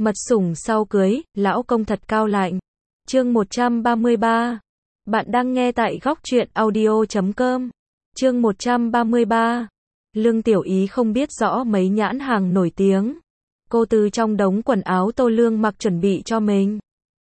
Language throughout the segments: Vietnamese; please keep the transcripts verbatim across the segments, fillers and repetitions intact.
Mật sủng sau cưới, lão công thật cao lạnh. Chương một trăm ba mươi ba. Bạn đang nghe tại góc truyện audio chấm com. Chương một trăm ba mươi ba. Lương Tiểu Ý không biết rõ mấy nhãn hàng nổi tiếng. Cô từ trong đống quần áo Tô Lương mặc chuẩn bị cho mình.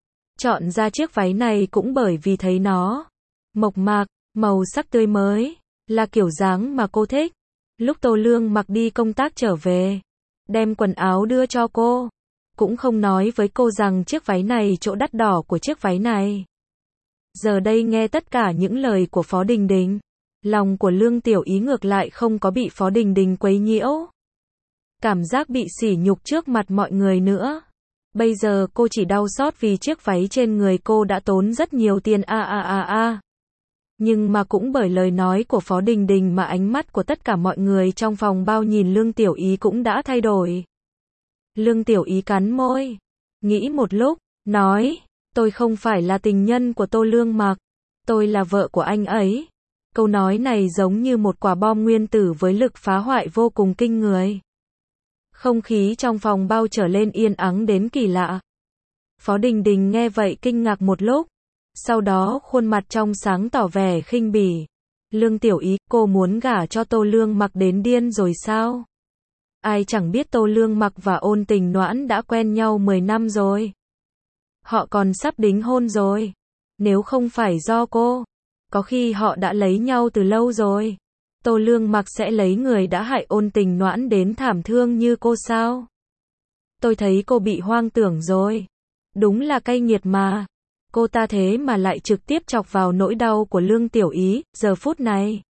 Chọn ra chiếc váy này cũng bởi vì thấy nó mộc mạc, màu sắc tươi mới, là kiểu dáng mà cô thích. Lúc Tô Lương mặc đi công tác trở về, đem quần áo đưa cho cô, cũng không nói với cô rằng chiếc váy này chỗ đắt đỏ của chiếc váy này. Giờ đây nghe tất cả những lời của Phó Đình Đình, lòng của Lương Tiểu Ý ngược lại không có bị Phó Đình Đình quấy nhiễu. Cảm giác bị sỉ nhục trước mặt mọi người nữa. Bây giờ cô chỉ đau xót vì chiếc váy trên người cô đã tốn rất nhiều tiền a a a a. Nhưng mà cũng bởi lời nói của Phó Đình Đình mà ánh mắt của tất cả mọi người trong phòng bao nhìn Lương Tiểu Ý cũng đã thay đổi. Lương Tiểu Ý cắn môi, nghĩ một lúc, nói, tôi không phải là tình nhân của Tô Lương Mặc, tôi là vợ của anh ấy. Câu nói này giống như một quả bom nguyên tử với lực phá hoại vô cùng kinh người. Không khí trong phòng bao trở lên yên ắng đến kỳ lạ. Phó Đình Đình nghe vậy kinh ngạc một lúc, sau đó khuôn mặt trong sáng tỏ vẻ khinh bỉ. Lương Tiểu Ý, cô muốn gả cho Tô Lương Mặc đến điên rồi sao? Ai chẳng biết Tô Lương Mặc và Ôn Tình Noãn đã quen nhau mười năm rồi. Họ còn sắp đính hôn rồi. Nếu không phải do cô, có khi họ đã lấy nhau từ lâu rồi. Tô Lương Mặc sẽ lấy người đã hại Ôn Tình Noãn đến thảm thương như cô sao? Tôi thấy cô bị hoang tưởng rồi. Đúng là cay nghiệt mà. Cô ta thế mà lại trực tiếp chọc vào nỗi đau của Lương Tiểu Ý, giờ phút này.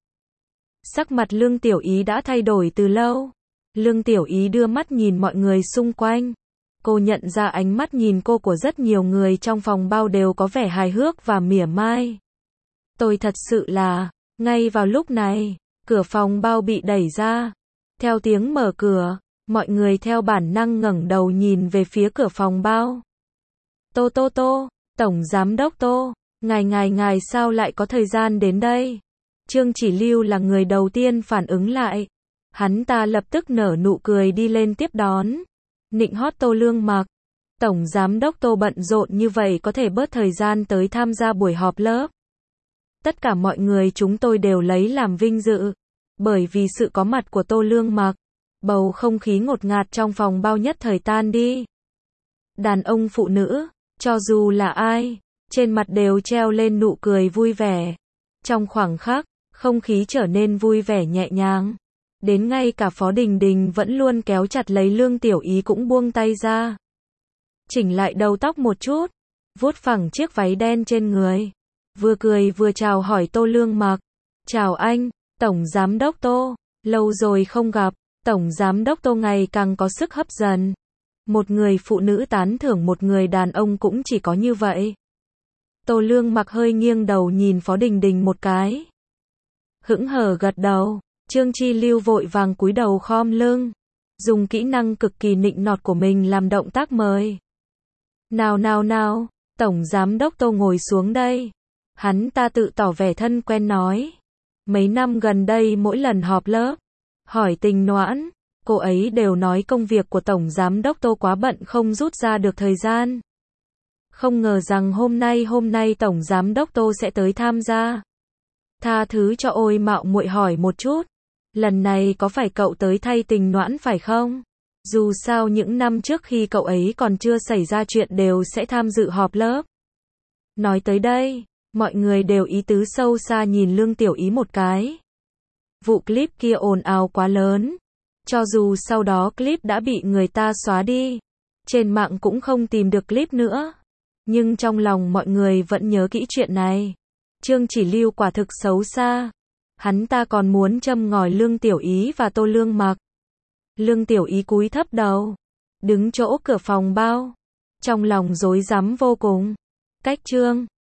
Sắc mặt Lương Tiểu Ý đã thay đổi từ lâu. Lương Tiểu Ý đưa mắt nhìn mọi người xung quanh. Cô nhận ra ánh mắt nhìn cô của rất nhiều người trong phòng bao đều có vẻ hài hước và mỉa mai. Tôi thật sự là, ngay vào lúc này, cửa phòng bao bị đẩy ra. Theo tiếng mở cửa, mọi người theo bản năng ngẩng đầu nhìn về phía cửa phòng bao. Tô Tô Tô, Tổng Giám Đốc Tô, ngài ngài ngài sao lại có thời gian đến đây? Trương Chỉ Lưu là người đầu tiên phản ứng lại. Hắn ta lập tức nở nụ cười đi lên tiếp đón. Nịnh hót Tô Lương Mặc. Tổng Giám Đốc Tô bận rộn như vậy có thể bớt thời gian tới tham gia buổi họp lớp. Tất cả mọi người chúng tôi đều lấy làm vinh dự. Bởi vì sự có mặt của Tô Lương Mặc, bầu không khí ngột ngạt trong phòng bao nhất thời tan đi. Đàn ông phụ nữ, cho dù là ai, trên mặt đều treo lên nụ cười vui vẻ. Trong khoảnh khắc, không khí trở nên vui vẻ nhẹ nhàng. Đến ngay cả Phó Đình Đình vẫn luôn kéo chặt lấy Lương Tiểu Ý cũng buông tay ra. Chỉnh lại đầu tóc một chút, vuốt phẳng chiếc váy đen trên người. Vừa cười vừa chào hỏi Tô Lương Mặc. Chào anh, Tổng Giám Đốc Tô. Lâu rồi không gặp, Tổng Giám Đốc Tô ngày càng có sức hấp dẫn. Một người phụ nữ tán thưởng một người đàn ông cũng chỉ có như vậy. Tô Lương Mặc hơi nghiêng đầu nhìn Phó Đình Đình một cái. Hững hờ gật đầu. Trương Chi Lưu vội vàng cúi đầu khom lưng, dùng kỹ năng cực kỳ nịnh nọt của mình làm động tác mời. Nào nào nào, Tổng Giám Đốc Tô ngồi xuống đây. Hắn ta tự tỏ vẻ thân quen nói. Mấy năm gần đây mỗi lần họp lớp, hỏi Tình Noãn, cô ấy đều nói công việc của Tổng Giám Đốc Tô quá bận không rút ra được thời gian. Không ngờ rằng hôm nay hôm nay Tổng Giám Đốc Tô sẽ tới tham gia. Tha thứ cho ôi mạo muội hỏi một chút. Lần này có phải cậu tới thay Tình Noãn phải không? Dù sao những năm trước khi cậu ấy còn chưa xảy ra chuyện đều sẽ tham dự họp lớp. Nói tới đây, mọi người đều ý tứ sâu xa nhìn Lương Tiểu Ý một cái. Vụ clip kia ồn ào quá lớn. Cho dù sau đó clip đã bị người ta xóa đi, trên mạng cũng không tìm được clip nữa. Nhưng trong lòng mọi người vẫn nhớ kỹ chuyện này. Trương Chỉ Lưu quả thực xấu xa. Hắn ta còn muốn châm ngòi Lương Tiểu Ý và Tô Lương Mặc. Lương Tiểu Ý cúi thấp đầu, đứng chỗ cửa phòng bao, trong lòng rối rắm vô cùng. Cách Trương